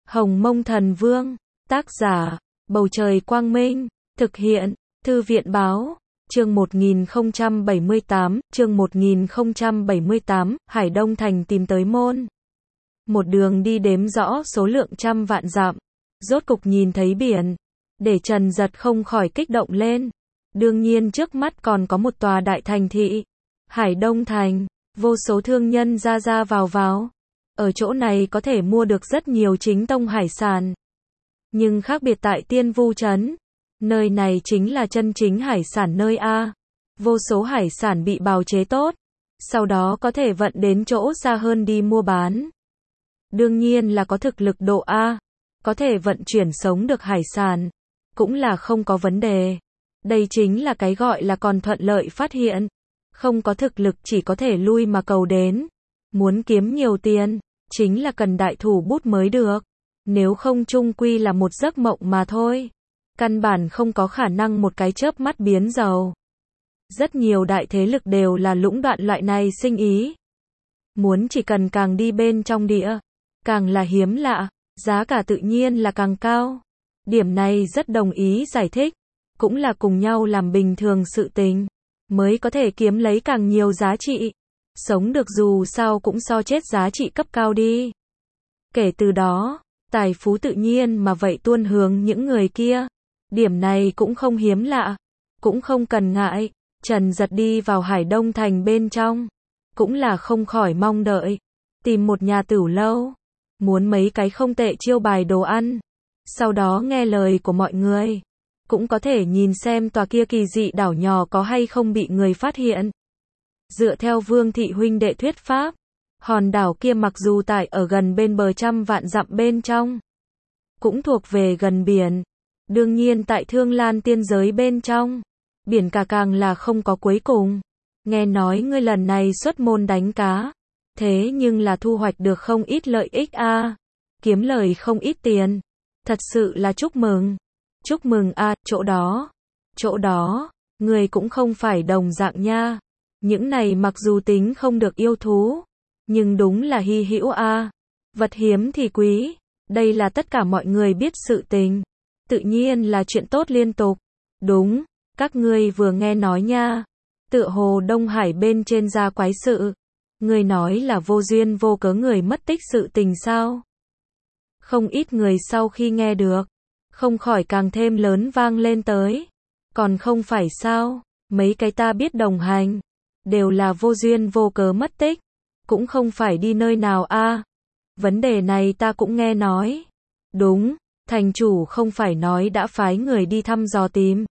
Hồng Mông Thần Vương, tác giả, Bầu Trời Quang Minh, thực hiện, Thư viện Báo, chương 1078, Hải Đông Thành tìm tới môn. Một đường đi đếm rõ số lượng trăm vạn dặm, rốt cục nhìn thấy biển, để Trần Giật không khỏi kích động lên. Đương nhiên trước mắt còn có một tòa đại thành thị, Hải Đông Thành, vô số thương nhân ra ra vào. Ở chỗ này có thể mua được rất nhiều chính tông hải sản. Nhưng khác biệt tại Tiên Vu Trấn, nơi này chính là chân chính hải sản nơi A. Vô số hải sản bị bào chế tốt, sau đó có thể vận đến chỗ xa hơn đi mua bán. Đương nhiên là có thực lực độ A, có thể vận chuyển sống được hải sản, cũng là không có vấn đề. Đây chính là cái gọi là còn thuận lợi phát hiện. Không có thực lực chỉ có thể lui mà cầu đến. Muốn kiếm nhiều tiền, chính là cần đại thủ bút mới được. Nếu không chung quy là một giấc mộng mà thôi. Căn bản không có khả năng một cái chớp mắt biến giàu. Rất nhiều đại thế lực đều là lũng đoạn loại này sinh ý. Muốn chỉ cần càng đi bên trong địa, càng là hiếm lạ, giá cả tự nhiên là càng cao. Điểm này rất đồng ý giải thích. Cũng là cùng nhau làm bình thường sự tình, mới có thể kiếm lấy càng nhiều giá trị. Sống được dù sao cũng so chết giá trị cấp cao đi. Kể từ đó, tài phú tự nhiên mà vậy tuôn hướng những người kia. Điểm này cũng không hiếm lạ, cũng không cần ngại. Trần Giật đi vào Hải Đông Thành bên trong, cũng là không khỏi mong đợi. Tìm một nhà tửu lâu, muốn mấy cái không tệ chiêu bài đồ ăn. Sau đó nghe lời của mọi người. Cũng có thể nhìn xem tòa kia kỳ dị đảo nhỏ có hay không bị người phát hiện. Dựa theo Vương Thị huynh đệ thuyết pháp, hòn đảo kia mặc dù tại ở gần bên bờ trăm vạn dặm bên trong, cũng thuộc về gần biển. Đương nhiên tại Thương Lan tiên giới bên trong, biển cả càng là không có cuối cùng. Nghe nói ngươi lần này xuất môn đánh cá, thế nhưng là thu hoạch được không ít lợi ích a, kiếm lời không ít tiền. Thật sự là chúc mừng. Chúc mừng a, chỗ đó, người cũng không phải đồng dạng nha. Những này mặc dù tính không được yêu thú, nhưng đúng là hy hữu a. Vật hiếm thì quý, đây là tất cả mọi người biết sự tình. Tự nhiên là chuyện tốt liên tục. Đúng, các ngươi vừa nghe nói nha. Tựa hồ Đông Hải bên trên ra quái sự. Người nói là vô duyên vô cớ người mất tích sự tình sao? Không ít người sau khi nghe được, không khỏi càng thêm lớn vang lên tới. Còn không phải sao, mấy cái ta biết đồng hành, đều là vô duyên vô cớ mất tích, cũng không phải đi nơi nào a. Vấn đề này ta cũng nghe nói. Đúng, thành chủ không phải nói đã phái người đi thăm dò tìm.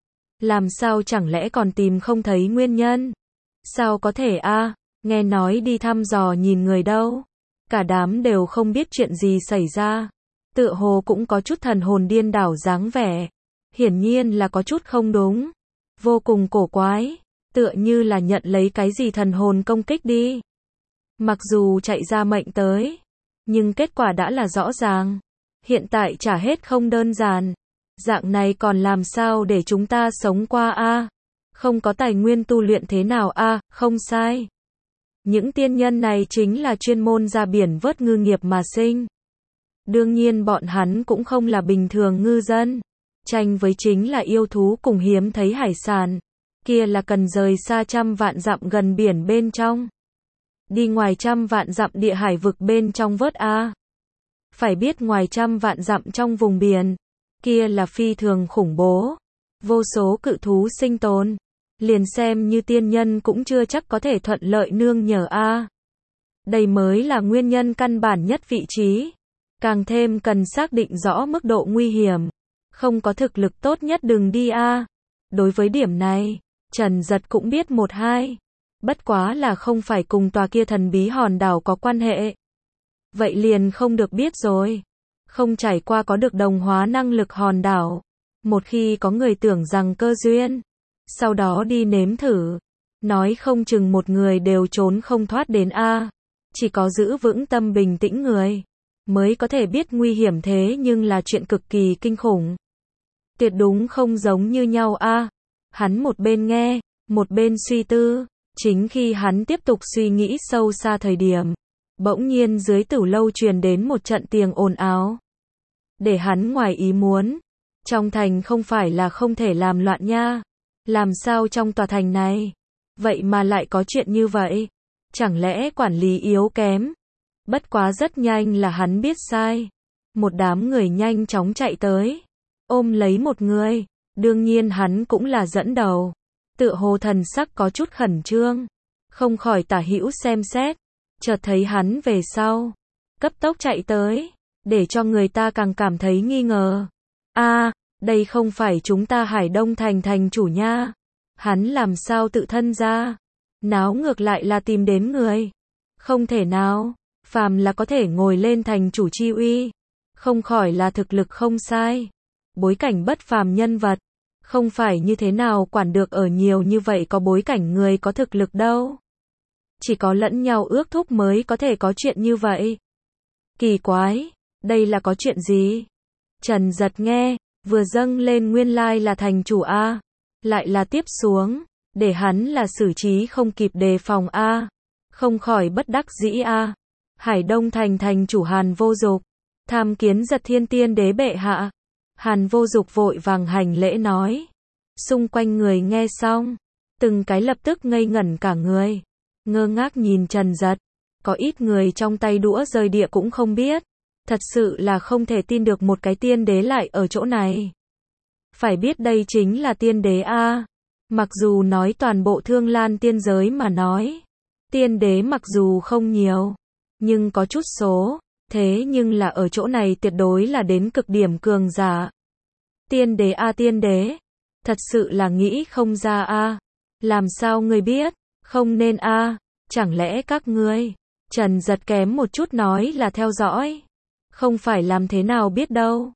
Làm sao chẳng lẽ còn tìm không thấy nguyên nhân? Sao có thể a, nghe nói đi thăm dò nhìn người đâu. Cả đám đều không biết chuyện gì xảy ra. Tựa hồ cũng có chút thần hồn điên đảo dáng vẻ. Hiển nhiên là có chút không đúng. Vô cùng cổ quái. Tựa như là nhận lấy cái gì thần hồn công kích đi. Mặc dù chạy ra mệnh tới, nhưng kết quả đã là rõ ràng. Hiện tại trả hết không đơn giản. Dạng này còn làm sao để chúng ta sống qua a? Không có tài nguyên tu luyện thế nào a? Không sai. Những tiên nhân này chính là chuyên môn ra biển vớt ngư nghiệp mà sinh. Đương nhiên bọn hắn cũng không là bình thường ngư dân. Tranh với chính là yêu thú cùng hiếm thấy hải sản. Kia là cần rời xa trăm vạn dặm gần biển bên trong. Đi ngoài trăm vạn dặm địa hải vực bên trong vớt a. Phải biết ngoài trăm vạn dặm trong vùng biển, kia là phi thường khủng bố. Vô số cự thú sinh tồn. Liền xem như tiên nhân cũng chưa chắc có thể thuận lợi nương nhờ a. Đây mới là nguyên nhân căn bản nhất vị trí. Càng thêm cần xác định rõ mức độ nguy hiểm. Không có thực lực tốt nhất đừng đi a. Đối với điểm này, Trần Giật cũng biết một hai. Bất quá là không phải cùng tòa kia thần bí hòn đảo có quan hệ. Vậy liền không được biết rồi. Không trải qua có được đồng hóa năng lực hòn đảo. Một khi có người tưởng rằng cơ duyên, sau đó đi nếm thử, nói không chừng một người đều trốn không thoát đến a. Chỉ có giữ vững tâm bình tĩnh người, mới có thể biết nguy hiểm thế nhưng là chuyện cực kỳ kinh khủng. Tuyệt đúng không giống như nhau a. Hắn một bên nghe, một bên suy tư. Chính khi hắn tiếp tục suy nghĩ sâu xa thời điểm, bỗng nhiên dưới tửu lâu truyền đến một trận tiếng ồn ào. để hắn ngoài ý muốn. Trong thành không phải là không thể làm loạn nha. Làm sao trong tòa thành này, vậy mà lại có chuyện như vậy? Chẳng lẽ quản lý yếu kém? Bất quá rất nhanh là hắn biết sai. Một đám người nhanh chóng chạy tới, ôm lấy một người. Đương nhiên hắn cũng là dẫn đầu. Tựa hồ thần sắc có chút khẩn trương, không khỏi tả hữu xem xét. Chợt thấy hắn về sau, cấp tốc chạy tới, để cho người ta càng cảm thấy nghi ngờ. Đây không phải chúng ta Hải Đông thành thành chủ nha. Hắn làm sao tự thân ra? Náo ngược lại là tìm đến người. Không thể nào, phàm là có thể ngồi lên thành chủ chi uy, không khỏi là thực lực không sai. Bối cảnh bất phàm nhân vật, không phải như thế nào quản được ở nhiều như vậy có bối cảnh người có thực lực đâu. Chỉ có lẫn nhau ước thúc mới có thể có chuyện như vậy. Kỳ quái, đây là có chuyện gì? Trần Giật nghe, vừa dâng lên nguyên lai là thành chủ A, lại là tiếp xuống, để hắn là xử trí không kịp đề phòng A, không khỏi bất đắc dĩ A. Hải Đông thành thành chủ Hàn Vô Dục, tham kiến Giật Thiên Tiên Đế bệ hạ. Hàn Vô Dục vội vàng hành lễ nói. Xung quanh người nghe xong, từng cái lập tức ngây ngẩn cả người, ngơ ngác nhìn Trần Giật. Có ít người trong tay đũa rơi địa cũng không biết. Thật sự là không thể tin được một cái tiên đế lại ở chỗ này. Phải biết đây chính là tiên đế A. Mặc dù nói toàn bộ Thương Lan tiên giới mà nói, tiên đế mặc dù không nhiều, nhưng có chút số, thế nhưng là ở chỗ này tuyệt đối là đến cực điểm cường giả. Tiên đế A, tiên đế, thật sự là nghĩ không ra A. Làm sao ngươi biết? Không nên A, chẳng lẽ các ngươi? Trần Giật kém một chút nói là theo dõi. Không phải làm thế nào biết đâu.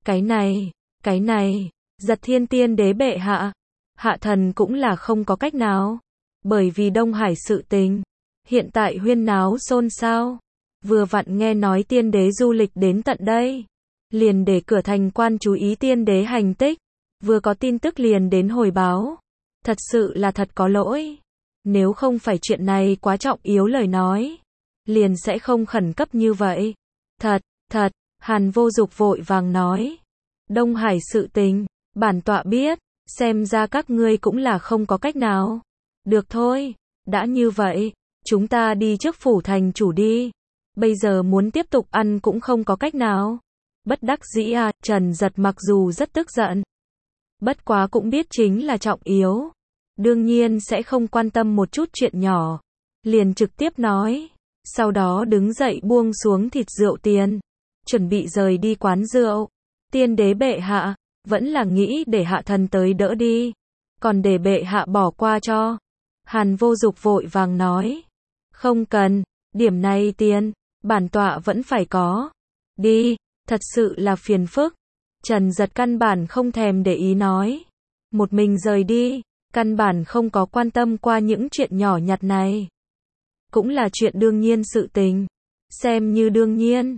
Cái này, Giật Thiên Tiên Đế bệ hạ. Hạ thần cũng là không có cách nào. Bởi vì Đông Hải sự tình, hiện tại huyên náo xôn xao. Vừa vặn nghe nói tiên đế du lịch đến tận đây, liền để cửa thành quan chú ý tiên đế hành tích. Vừa có tin tức liền đến hồi báo. Thật sự là thật có lỗi. Nếu không phải chuyện này quá trọng yếu lời nói, liền sẽ không khẩn cấp như vậy. Thật, Hàn Vô Dục vội vàng nói. Đông Hải sự tình, bản tọa biết, xem ra các ngươi cũng là không có cách nào. Được thôi, đã như vậy, chúng ta đi trước phủ thành chủ đi. Bây giờ muốn tiếp tục ăn cũng không có cách nào. Bất đắc dĩ à, Trần Giật mặc dù rất tức giận, bất quá cũng biết chính là trọng yếu. Đương nhiên sẽ không quan tâm một chút chuyện nhỏ. Liền trực tiếp nói. Sau đó đứng dậy buông xuống thịt rượu tiền, chuẩn bị rời đi quán rượu. Tiên đế bệ hạ, vẫn là nghĩ để hạ thần tới đỡ đi, còn để bệ hạ bỏ qua cho. Hàn Vô Dục vội vàng nói. Không cần, điểm này tiền, bản tọa vẫn phải có. Đi, thật sự là phiền phức. Trần Giật căn bản không thèm để ý nói. Một mình rời đi, căn bản không có quan tâm qua những chuyện nhỏ nhặt này. Cũng là chuyện đương nhiên sự tình. Xem như đương nhiên.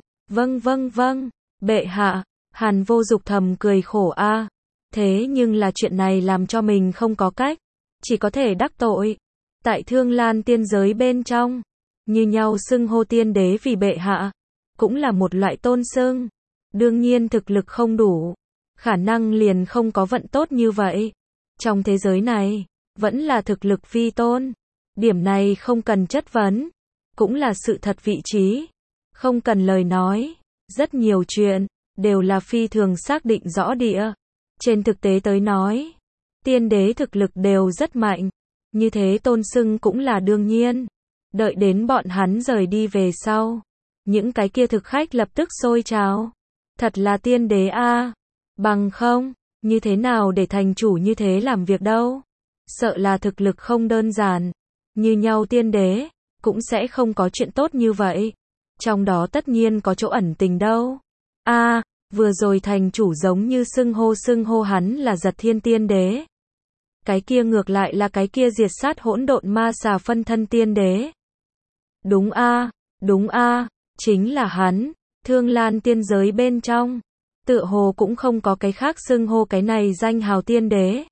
Vâng, bệ hạ. Hàn Vô Dục thầm cười khổ a. Thế nhưng là chuyện này làm cho mình không có cách, chỉ có thể đắc tội. Tại Thương Lan tiên giới bên trong, như nhau xưng hô tiên đế vì bệ hạ, cũng là một loại tôn xưng. Đương nhiên thực lực không đủ, khả năng liền không có vận tốt như vậy. Trong thế giới này, vẫn là thực lực vi tôn. Điểm này không cần chất vấn, cũng là sự thật vị trí. Không cần lời nói, rất nhiều chuyện đều là phi thường xác định rõ địa. Trên thực tế tới nói, tiên đế thực lực đều rất mạnh, như thế tôn xưng cũng là đương nhiên. Đợi đến bọn hắn rời đi về sau, những cái kia thực khách lập tức xôi trào. Thật là tiên đế a, bằng không, như thế nào để thành chủ như thế làm việc đâu? Sợ là thực lực không đơn giản. Như nhau tiên đế, cũng sẽ không có chuyện tốt như vậy. Trong đó tất nhiên có chỗ ẩn tình đâu. Vừa rồi thành chủ giống như xưng hô hắn là Giật Thiên Tiên Đế. Cái kia ngược lại là cái kia diệt sát hỗn độn ma xà phân thân tiên đế. Đúng a, chính là hắn. Thương Lan tiên giới bên trong, tựa hồ cũng không có cái khác xưng hô cái này danh hào tiên đế.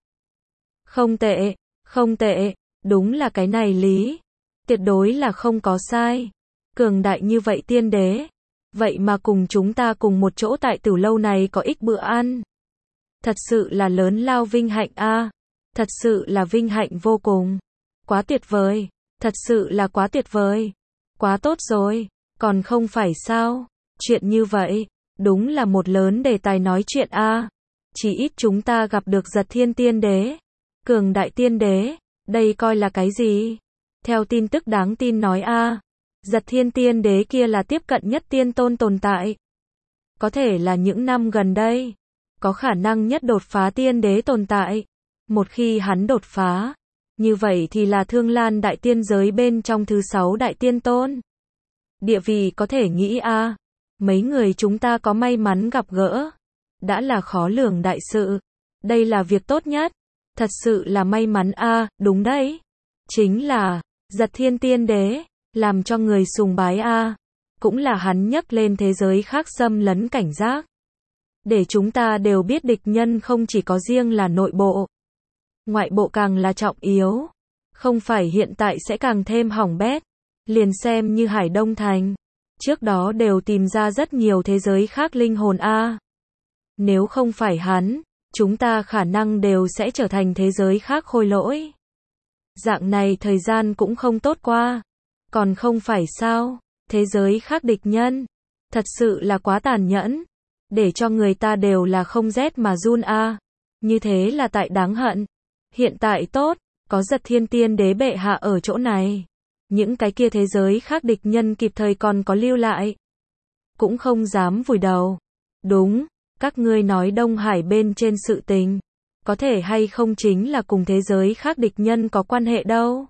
Không tệ, đúng là cái này lý. Tuyệt đối là không có sai. Cường đại như vậy tiên đế, vậy mà cùng chúng ta cùng một chỗ tại Tử Lâu này có ích bữa ăn. Thật sự là lớn lao vinh hạnh a. Thật sự là vinh hạnh vô cùng. Quá tuyệt vời, thật sự là quá tuyệt vời. Quá tốt rồi, còn không phải sao? Chuyện như vậy, đúng là một lớn đề tài nói chuyện a. Chỉ ít chúng ta gặp được Giật Thiên Tiên Đế, Cường Đại Tiên Đế, đây coi là cái gì? Theo tin tức đáng tin nói a, Giật Thiên Tiên Đế kia là tiếp cận nhất tiên tôn tồn tại. Có thể là những năm gần đây, có khả năng nhất đột phá tiên đế tồn tại. Một khi hắn đột phá, như vậy thì là Thương Lan đại tiên giới bên trong thứ 6 đại tiên tôn. Địa vị có thể nghĩ a, mấy người chúng ta có may mắn gặp gỡ, đã là khó lường đại sự. Đây là việc tốt nhất, thật sự là may mắn a, đúng đấy. Chính là Giật Thiên Tiên Đế, làm cho người sùng bái a, cũng là hắn nhấc lên thế giới khác xâm lấn cảnh giác. Để chúng ta đều biết địch nhân không chỉ có riêng là nội bộ, ngoại bộ càng là trọng yếu. Không phải hiện tại sẽ càng thêm hỏng bét. Liền xem như Hải Đông Thành, trước đó đều tìm ra rất nhiều thế giới khác linh hồn a. Nếu không phải hắn, chúng ta khả năng đều sẽ trở thành thế giới khác khôi lỗi. Dạng này thời gian cũng không tốt qua. Còn không phải sao, thế giới khác địch nhân, thật sự là quá tàn nhẫn, để cho người ta đều là không rét mà run a. Như thế là tại đáng hận. Hiện tại tốt, có Giật Thiên Tiên Đế bệ hạ ở chỗ này. Những cái kia thế giới khác địch nhân kịp thời còn có lưu lại, cũng không dám vùi đầu. Đúng, các ngươi nói Đông Hải bên trên sự tình, có thể hay không chính là cùng thế giới khác địch nhân có quan hệ đâu.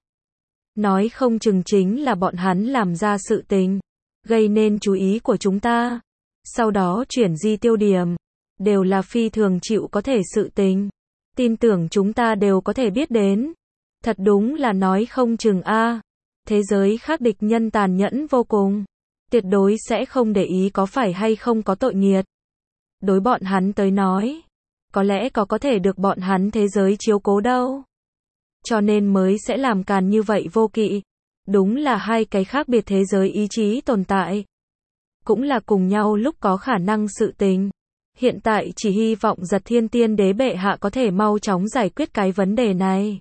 Nói không chừng chính là bọn hắn làm ra sự tình, gây nên chú ý của chúng ta. Sau đó chuyển di tiêu điểm, đều là phi thường chịu có thể sự tình. Tin tưởng chúng ta đều có thể biết đến. Thật đúng là nói không chừng a. Thế giới khác địch nhân tàn nhẫn vô cùng, tuyệt đối sẽ không để ý có phải hay không có tội nghiệt. Đối bọn hắn tới nói, có lẽ có thể được bọn hắn thế giới chiếu cố đâu. Cho nên mới sẽ làm càn như vậy vô kỵ. Đúng là hai cái khác biệt thế giới ý chí tồn tại. Cũng là cùng nhau lúc có khả năng sự tình. Hiện tại chỉ hy vọng Giật Thiên Tiên Đế bệ hạ có thể mau chóng giải quyết cái vấn đề này.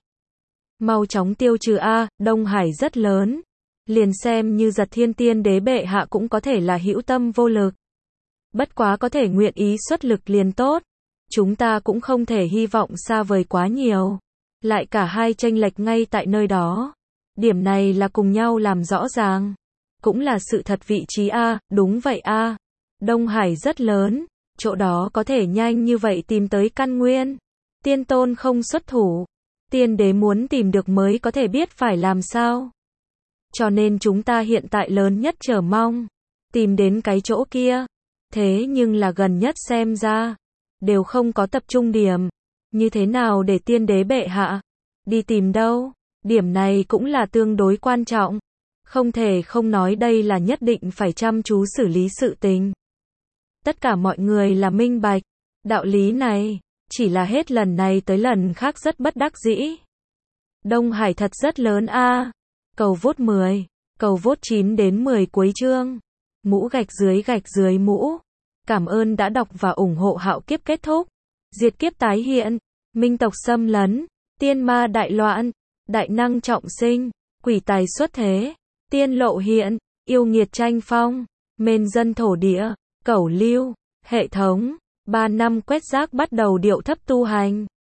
Mau chóng tiêu trừ a, Đông Hải rất lớn. Liền xem như Giật Thiên Tiên Đế bệ hạ cũng có thể là hữu tâm vô lực. Bất quá có thể nguyện ý xuất lực liền tốt. Chúng ta cũng không thể hy vọng xa vời quá nhiều. Lại cả hai chênh lệch ngay tại nơi đó. Điểm này là cùng nhau làm rõ ràng. Cũng là sự thật vị trí a, đúng vậy a. Đông Hải rất lớn, chỗ đó có thể nhanh như vậy tìm tới căn nguyên. Tiên tôn không xuất thủ, tiên đế muốn tìm được mới có thể biết phải làm sao. Cho nên chúng ta hiện tại lớn nhất chờ mong tìm đến cái chỗ kia. Thế nhưng là gần nhất xem ra đều không có tập trung điểm. Như thế nào để tiên đế bệ hạ đi tìm đâu? Điểm này cũng là tương đối quan trọng. Không thể không nói đây là nhất định phải chăm chú xử lý sự tình. Tất cả mọi người là minh bạch. Đạo lý này, chỉ là hết lần này tới lần khác rất bất đắc dĩ. Đông Hải thật rất lớn a. Cầu vote 10, cầu vote 9 đến 10 cuối chương. Mũ gạch dưới mũ. Cảm ơn đã đọc và ủng hộ Hạo Kiếp kết thúc. Diệt kiếp tái hiện, minh tộc xâm lấn, tiên ma đại loạn, đại năng trọng sinh, quỷ tài xuất thế, tiên lộ hiện, yêu nghiệt tranh phong, mên dân thổ địa, cẩu lưu, hệ thống, 3 năm quét rác bắt đầu điệu thấp tu hành.